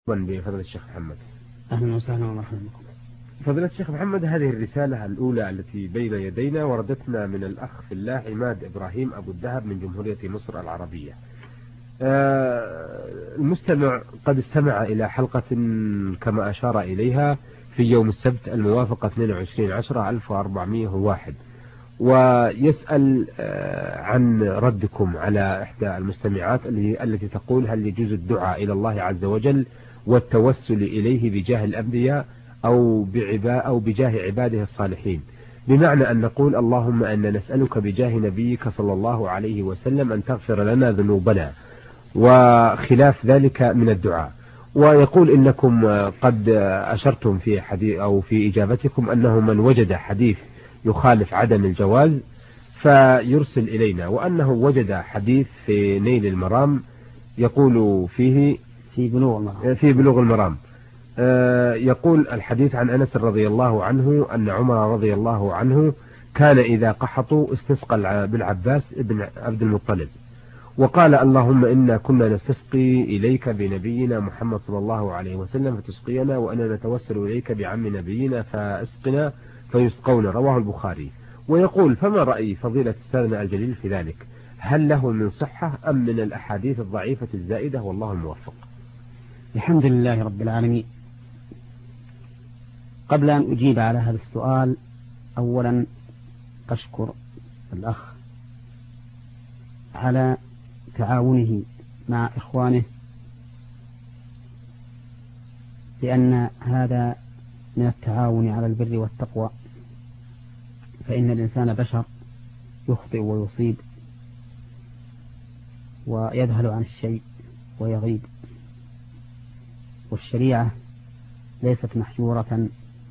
بفضل الشيخ محمد. أهلا وسهلا ومرحبا بكم. فضيلة الشيخ محمد، هذه الرسالة الأولى التي بين يدينا وردتنا من الأخ في الله عماد إبراهيم أبو الذهب من جمهورية مصر العربية. المستمع قد استمع إلى حلقة كما أشار إليها في يوم السبت الموافق 22/10/1401، ويسأل عن ردكم على إحدى المستمعات التي تقول: هل يجوز الدعاء إلى الله عز وجل والتوسل إليه بجاه الأنبياء أو بجاه عباده الصالحين، بمعنى أن نقول: اللهم أن نسألك بجاه نبيك صلى الله عليه وسلم أن تغفر لنا ذنوبنا، وخلاف ذلك من الدعاء. ويقول: إنكم قد أشرتم في حديث أو في إجابتكم أنه من وجد حديث يخالف عدم الجواز فيرسل إلينا، وأنه وجد حديث في نيل المرام يقول فيه في بلوغ المرام يقول الحديث عن أنس رضي الله عنه أن عمر رضي الله عنه كان إذا قحطوا استسقى بالعباس ابن عبد المطلب وقال: اللهم إنا كنا نستسقي إليك بنبينا محمد صلى الله عليه وسلم فتسقينا، وأنا نتوسل إليك بعم نبينا فأسقنا فيسقون. رواه البخاري. ويقول: فما رأي فضيلة أستاذنا الجليل في ذلك؟ هل له من صحة أم من الأحاديث الضعيفة الزائدة؟ والله الموفق. الحمد لله رب العالمين. قبل أن أجيب على هذا السؤال، أولا أشكر الأخ على تعاونه مع إخوانه، لأن هذا من التعاون على البر والتقوى، فإن الإنسان بشر يخطئ ويصيب ويذهل عن الشيء ويغيب، والشريعة ليست محجورة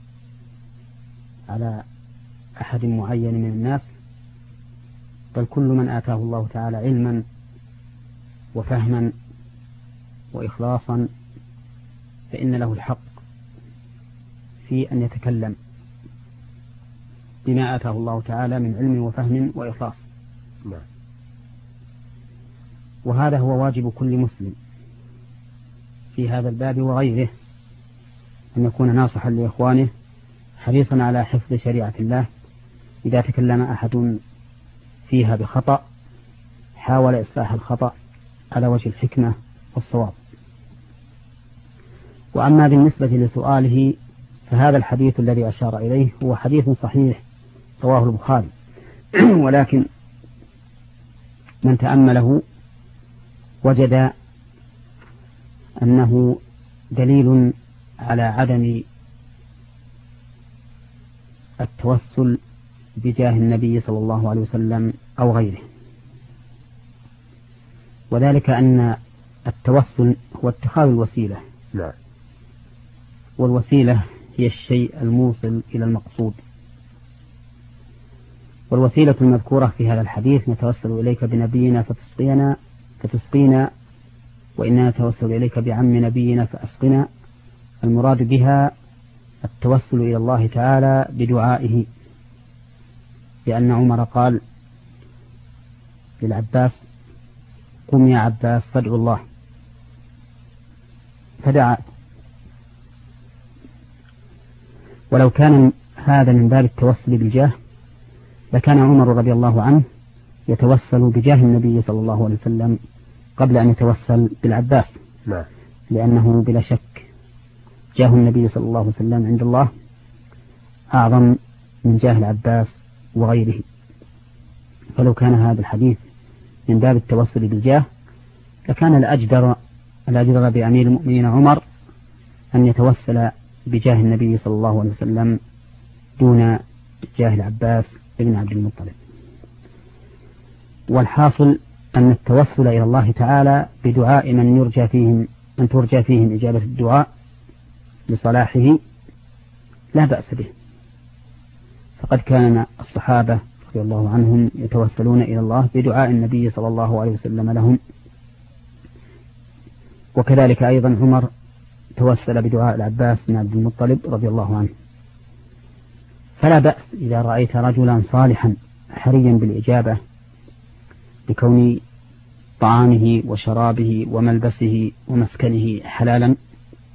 على أحد معين من الناس، بل كل من آتاه الله تعالى علما وفهما وإخلاصا فإن له الحق في أن يتكلم بما آتاه الله تعالى من علم وفهم وإخلاص. وهذا هو واجب كل مسلم في هذا الباب وغيره، أن يكون ناصحا لإخوانه حريصا على حفظ شريعة الله. إذا تكلم أحد فيها بخطأ حاول إصلاح الخطأ على وجه الحكمة والصواب. وأما بالنسبة لسؤاله، فهذا الحديث الذي أشار إليه هو حديث صحيح رواه البخاري، ولكن من تأمله وجد أنه دليل على عدم التوسل بجاه النبي صلى الله عليه وسلم أو غيره، وذلك أن التوسل هو اتخاذ الوسيلة، والوسيلة هي الشيء الموصل إلى المقصود. والوسيلة المذكورة في هذا الحديث: نتوسل إليك بنبينا فتسقينا، وإنا نتوسل إليك بعم نبينا فأسقنا، المراد بها التوسل إلى الله تعالى بدعائه، لأن عمر قال للعباس: قم يا عباس فادعو الله، فدعا. ولو كان هذا من باب التوسل بالجاه لكان عمر رضي الله عنه يتوسل بجاه النبي صلى الله عليه وسلم قبل أن يتوسل بالعباس، لأنه بلا شك جاه النبي صلى الله عليه وسلم عند الله أعظم من جاه العباس وغيره. فلو كان هذا الحديث من باب التوسل بالجاه لكان الأجدر بأمير المؤمنين عمر أن يتوسل بجاه النبي صلى الله عليه وسلم دون جاه العباس ابن عبد المطلب. والحاصل أن التوسل إلى الله تعالى بدعاء من ترجى فيهم إجابة الدعاء لصلاحه لا بأس به، فقد كان الصحابة رضي الله عنهم يتوسلون إلى الله بدعاء النبي صلى الله عليه وسلم لهم، وكذلك أيضا عمر توسل بدعاء العباس بن عبد المطلب رضي الله عنه. فلا بأس إذا رأيت رجلا صالحا حريا بالإجابة بكون طعامه وشرابه وملبسه ومسكنه حلالا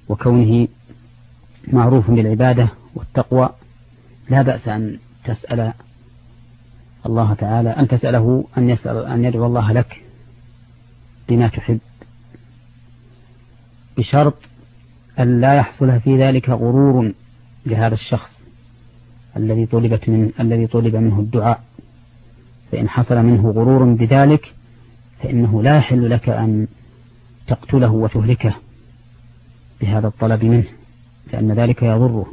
وكونه معروف بالعبادة والتقوى لا بأس أن تسأل الله تعالى، أن تسأله أن يدعو الله لك بما تحب، بشرط أن لا يحصل في ذلك غرور لهذا الشخص الذي طلب منه الدعاء. فإن حصل منه غرور بذلك فإنه لا يحل لك أن تقتله وتهلكه بهذا الطلب منه، لأن ذلك يضره.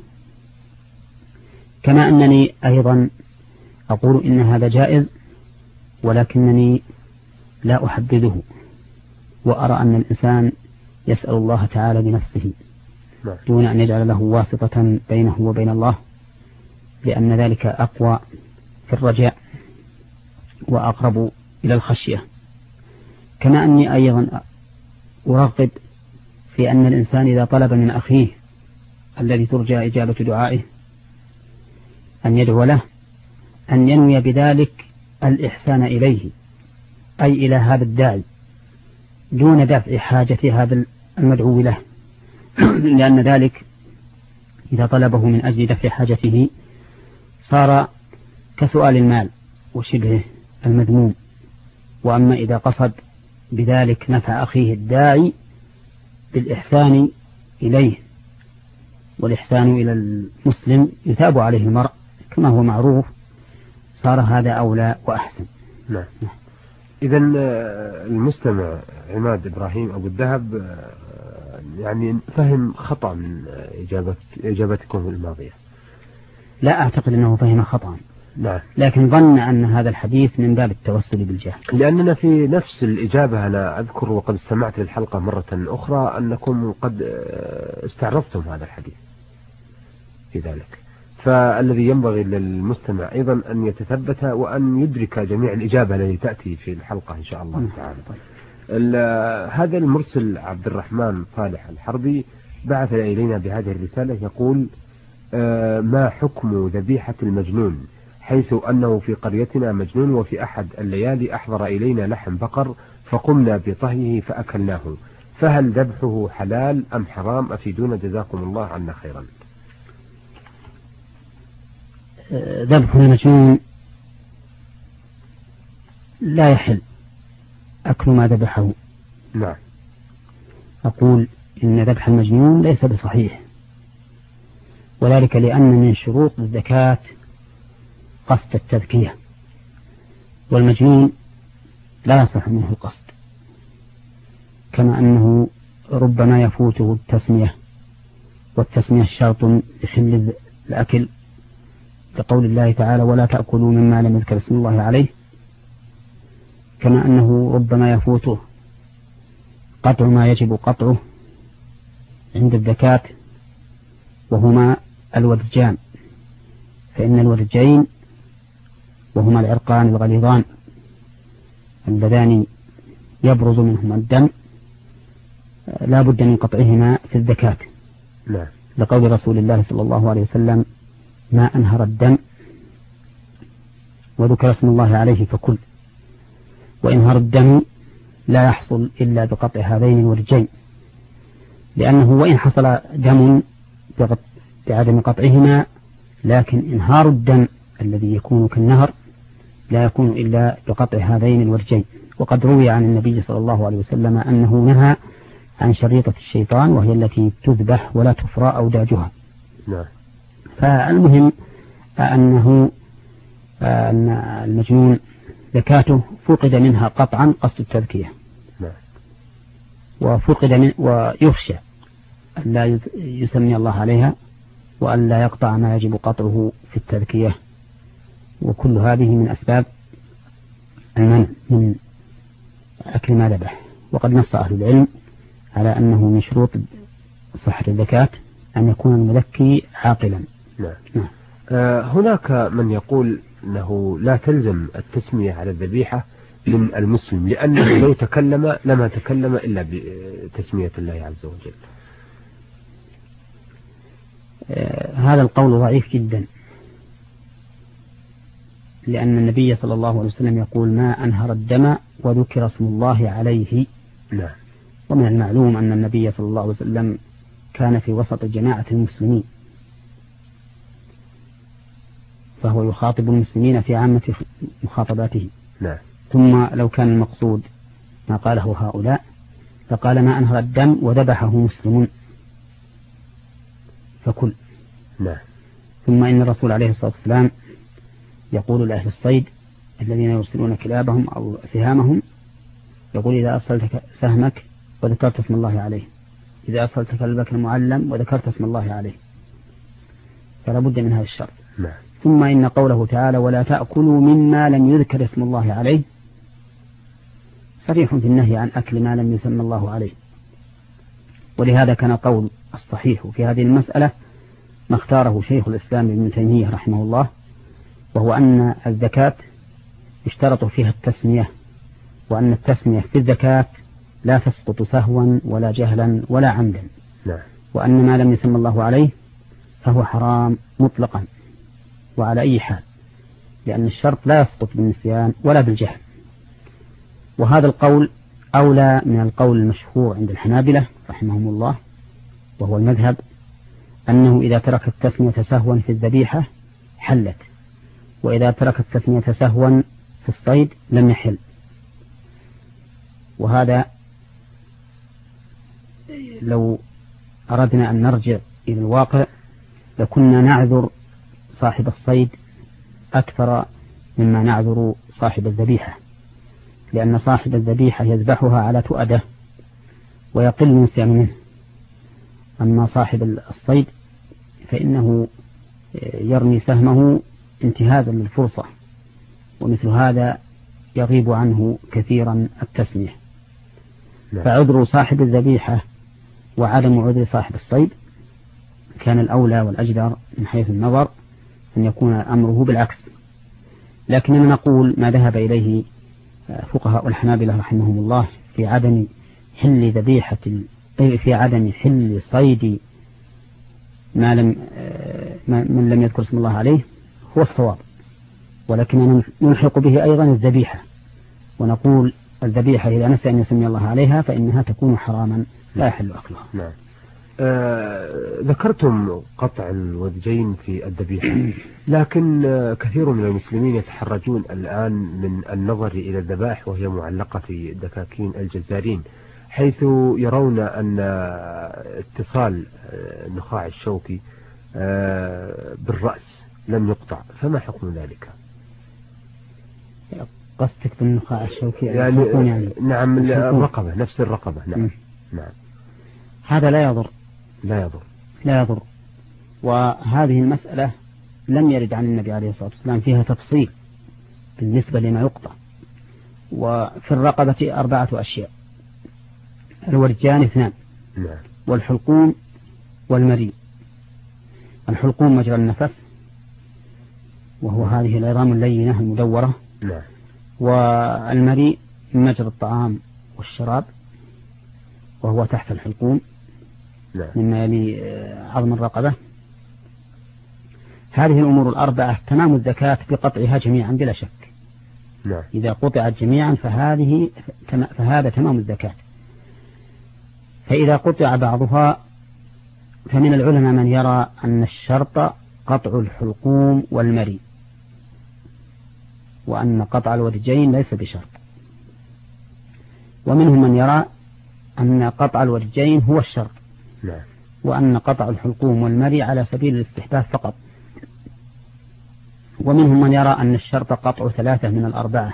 كما أنني أيضا أقول إن هذا جائز، ولكنني لا أحبذه، وأرى أن الإنسان يسأل الله تعالى بنفسه دون أن يجعل له واسطة بينه وبين الله، لأن ذلك أقوى في الرجاء وأقرب إلى الخشية. كما أني أيضا أرغب في أن الإنسان إذا طلب من أخيه الذي ترجى إجابة دعائه أن يدعو له أن ينوي بذلك الإحسان إليه، أي إلى هذا الداعي، دون دفع حاجة هذا المدعو له، لأن ذلك إذا طلبه من أجل دفع حاجته صار كسؤال المال وشبهه المذموم. وأما إذا قصد بذلك نفع أخيه الداعي بالإحسان إليه، والإحسان إلى المسلم يثاب عليه المرء كما هو معروف، صار هذا أولى وأحسن. نعم. إذا المستمع عماد إبراهيم أبو الذهب يعني فهم خطأ من إجابتكم الماضية. لا أعتقد أنه فهم خطأ، نعم، لكن ظن أن هذا الحديث من باب التوسل بالجاه، لأننا في نفس الإجابة أنا أذكر وقد استمعت للحلقة مرة أخرى أنكم قد استعرضتم هذا الحديث في ذلك. فالذي ينبغي للمستمع أيضا أن يتثبت وأن يدرك جميع الإجابة التي تأتي في الحلقة إن شاء الله تعالى. هذا المرسل عبد الرحمن صالح الحربي بعث إلينا بهذه الرسالة يقول: ما حكم ذبيحة المجنون، حيث أنه في قريتنا مجنون وفي أحد الليالي أحضر إلينا لحم بقر فقمنا بطهيه فأكلناه، فهل ذبحه حلال أم حرام؟ أفيدونا جزاكم الله عنا خيرا. ذبح المجنون لا يحل أكل ما ذبحه. نعم. أقول إن ذبح المجنون ليس بصحيح، وذلك لأن من شروط الزكاة قصد التذكية، والمجنون لا يصح منه القصد، كما أنه ربما يفوته التسمية، والتسمية شرط لحل الأكل، لقول الله تعالى: ولا تأكلوا مما لم يذكر اسم الله عليه. كما أنه ربما يفوته قطع ما يجب قطعه عند الزكاة، وهما الودجان، فإن الودجين وهما العرقان الغليظان اللذان يبرز منهما الدم لا بد من قطعهما في الزكاة، لقول رسول الله صلى الله عليه وسلم: ما أنهر الدم وذكر اسم الله عليه فكل. وإنهار الدم لا يحصل إلا بقطع هذين الودجين، لأنه وإن حصل دم بعدم قطعهما، لكن إنهار الدم الذي يكون كالنهر لا يكون إلا بقطع هذين الودجين. وقد روي عن النبي صلى الله عليه وسلم أنه نهى عن شريطة الشيطان، وهي التي تذبح ولا تفرى أوداجها. فالمهم أن المجنون زكاته فقد منها قطعا قصد التذكية، ويخشى أن لا يسمي الله عليها، وأن لا يقطع ما يجب قطعه في التذكية. وكل هذه من أسباب المنع من أكل ما ذبح. وقد نص أهل العلم على أنه من شروط صحة الزكاة أن يكون المذكي عاقلا. نعم. هناك من يقول أنه لا تلزم التسمية على الذبيحة من المسلم، لأنه لو تكلم لما تكلم إلا بتسمية الله عز وجل. هذا القول ضعيف جدا، لأن النبي صلى الله عليه وسلم يقول: ما أنهر الدم وذكر اسم الله عليه. نعم. ومن المعلوم أن النبي صلى الله عليه وسلم كان في وسط جماعة المسلمين فهو يخاطب المسلمين في عامة مخاطباته. نعم. ثم لو كان المقصود ما قاله هؤلاء فقال ما أنهر الدم وذبحه مسلم فكل. نعم. ثم إن الرسول عليه الصلاة والسلام يقول لأهل الصيد الذين يرسلون كلابهم أو سهامهم يقول إذا أرسلت سهمك وذكرت اسم الله عليه، إذا أرسلت كلبك المعلم وذكرت اسم الله عليه، فلا بد من هذا الشرط. نعم. ثم إن قوله تعالى ولا تأكلوا مما لم يذكر اسم الله عليه صريح في النهي عن أكل ما لم يسمى الله عليه. ولهذا كان قول الصحيح في هذه المسألة ما اختاره شيخ الإسلام ابن تيمية رحمه الله، وهو أن الزكاة يشترط فيها التسمية، وأن التسمية في الزكاة لا تسقط سهوا ولا جهلا ولا عمدا. نعم. وأن ما لم يسمى الله عليه فهو حرام مطلقا وعلى أي حال، لأن الشرط لا يسقط بالنسيان ولا بالجهل. وهذا القول أولى من القول المشهور عند الحنابلة رحمهم الله، وهو المذهب أنه إذا ترك التسمية سهوا في الذبيحة حلت، وإذا ترك التسمية سهوا في الصيد لم يحل. وهذا لو أردنا أن نرجع إلى الواقع لكنا نعذر صاحب الصيد أكثر مما نعذر صاحب الذبيحة، لأن صاحب الذبيحة يذبحها على تؤده ويقل النسيان منه، أما صاحب الصيد فإنه يرمي سهمه انتهازا للفرصة، ومثل هذا يغيب عنه كثيرا التسمية. فعذر صاحب الذبيحة وعدم عذر صاحب الصيد كان الأولى والأجدر من حيث النظر أن يكون أمره بالعكس. لكننا نقول ما ذهب إليه فقهاء الحنابلة رحمهم الله في عدم حل ذبيحة في عدم حل صيد من لم يذكر اسم الله عليه هو الصواب، ولكننا نلحق به أيضا الذبيحة ونقول الذبيحة إذا نسي أن يسمي الله عليها فإنها تكون حراما لا يحل أكلها. نعم. ذكرتم قطع الودجين في الذبيحة، لكن كثير من المسلمين يتحرجون الآن من النظر إلى الذبائح وهي معلقة في دكاكين الجزارين، حيث يرون أن اتصال النخاع الشوكي بالرأس لم يقطع، فما حكم ذلك؟ قصدك بالنخاع الشوكي يعني نعم الرقبة، نفس الرقبة. نعم. نعم. هذا لا يضر. لا يضر. وهذه المسألة لم يرد عن النبي عليه الصلاة والسلام فيها تفصيل بالنسبة لما يقطع. وفي الرقبة 4 أشياء: الورجان 2، نعم، والحلقوم والمري. الحلقوم مجرى النفس، وهو هذه العظام اللينة المدورة، نعم. والمري مجرى الطعام والشراب، وهو تحت الحلقوم، نعم، مما يلي عظم الرقبة. هذه الأمور 4 تمام الزكاة بقطعها جميعا بلا شك. نعم. إذا قطعت جميعا فهذا تمام الزكاة. فإذا قطع بعضها فمن العلماء من يرى أن الشرط قطع الحلقوم والمري، وأن قطع الورجين ليس بشرط. ومنهم من يرى أن قطع الورجين هو الشرط، نعم، وأن قطع الحلقوم والمري على سبيل الاستحباب فقط. ومنهم من يرى أن الشرط قطع 3 من 4،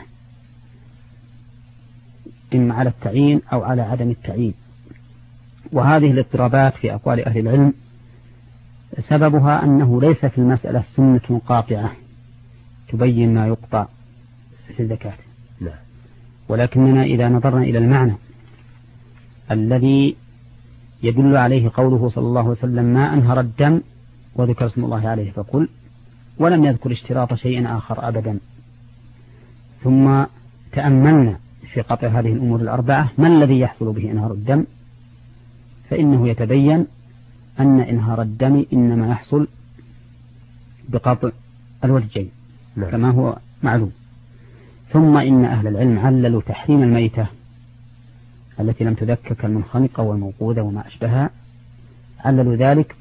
إما على التعيين أو على عدم التعيين. وهذه الاضطرابات في أقوال أهل العلم سببها أنه ليس في المسألة سنة قاطعة تبين ما يقطع في الزكاة، نعم. ولكننا إذا نظرنا إلى المعنى الذي يدل عليه قوله صلى الله عليه وسلم ما أنهر الدم وذكر اسم الله عليه فقل، ولم يذكر اشتراط شيء آخر أبدا، ثم تأملنا في قطع هذه الأمور 4 ما الذي يحصل به إنهار الدم، فإنه يتبين أن إنهار الدم إنما يحصل بقطع الورجين، نعم، كما هو معلوم. ثم إن أهل العلم عللوا تحريم الميتة التي لم تذكك المنخنقة والموقوذة وما أشبهها، عللوا ذلك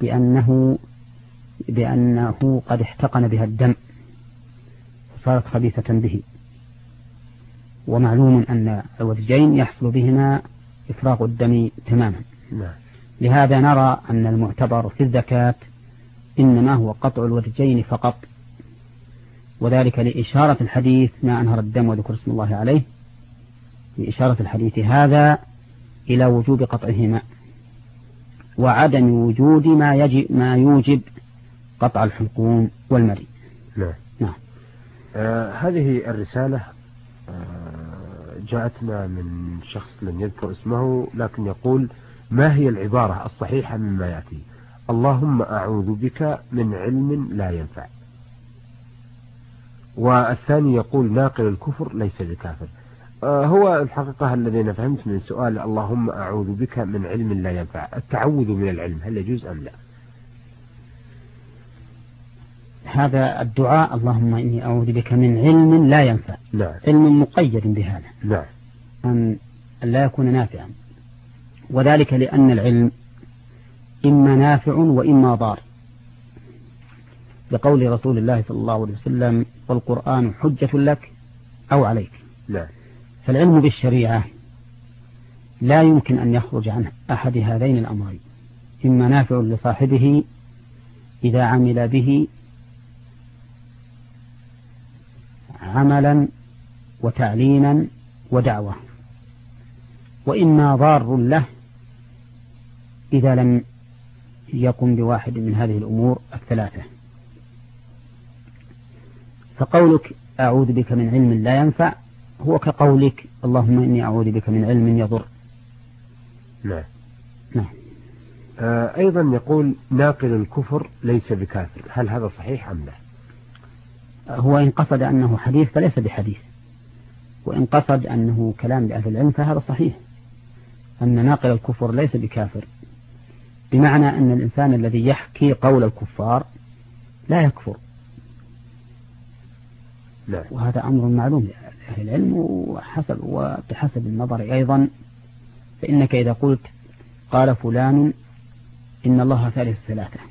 بأنه قد احتقن بها الدم فصارت خبيثة به، ومعلوم أن الودجين يحصل بهما إفراغ الدم تماما. لهذا نرى أن المعتبر في الزكاة إنما هو قطع الودجين فقط، وذلك لإشارة الحديث ما أنهر الدم وذكر اسم الله عليه، لإشارة الحديث هذا إلى وجوب قطعهما وعدم وجود ما يوجب قطع الحلقوم والمري. نعم. هذه الرسالة جاءتنا من شخص لم يذكر اسمه، لكن يقول: ما هي العبارة الصحيحة مما يأتي؟ اللهم أعوذ بك من علم لا ينفع. والثاني يقول: ناقل الكفر ليس بكافر. هو الحقيقة الذي فهمت من سؤال اللهم أعوذ بك من علم لا ينفع، التعوذ من العلم هل يجوز أم لا؟ هذا الدعاء اللهم إني أعوذ بك من علم لا ينفع. نعم. علم مقيد بهذا. نعم. أن لا يكون نافعا، وذلك لأن العلم إما نافع وإما ضار، بقول رسول الله صلى الله عليه وسلم: والقرآن حجة لك أو عليك. نعم. فالعلم بالشريعة لا يمكن أن يخرج عن أحد هذين الأمرين، إما نافع لصاحبه إذا عمل به عملا وتعليما ودعوة، وإما ضار له إذا لم يقم بواحد من هذه الأمور الثلاثة. فقولك أعوذ بك من علم لا ينفع هو كقولك اللهم إني أعوذ بك من علم يضر. نعم. نعم. أيضا يقول: ناقل الكفر ليس بكافر، هل هذا صحيح أم لا؟ هو إن قصد أنه حديث فليس بحديث، وإن قصد أنه كلام لأهل العلم فهذا صحيح، أن ناقل الكفر ليس بكافر، بمعنى أن الإنسان الذي يحكي قول الكفار لا يكفر. لا. وهذا أمر معلوم لأهل العلم، وبحسب النظر أيضا، فإنك إذا قلت قال فلان إن الله ثالث ثلاثة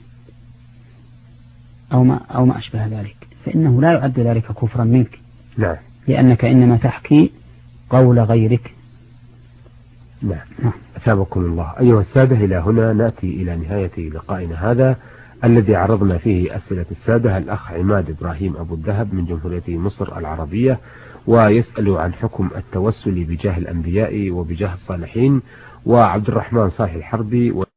أو ما أشبه ذلك، فإنه لا يعد ذلك كفرا منك. نعم. لأنك إنما تحكي قول غيرك. نعم. أثابكم الله. أيها السادة، إلى هنا نأتي إلى نهاية لقائنا هذا الذي عرضنا فيه أسئلة السادة. الأخ عماد إبراهيم أبو الذهب من جمهورية مصر العربية، ويسأل عن حكم التوسل بجاه الأنبياء وبجاه الصالحين، وعبد الرحمن صالح الحربي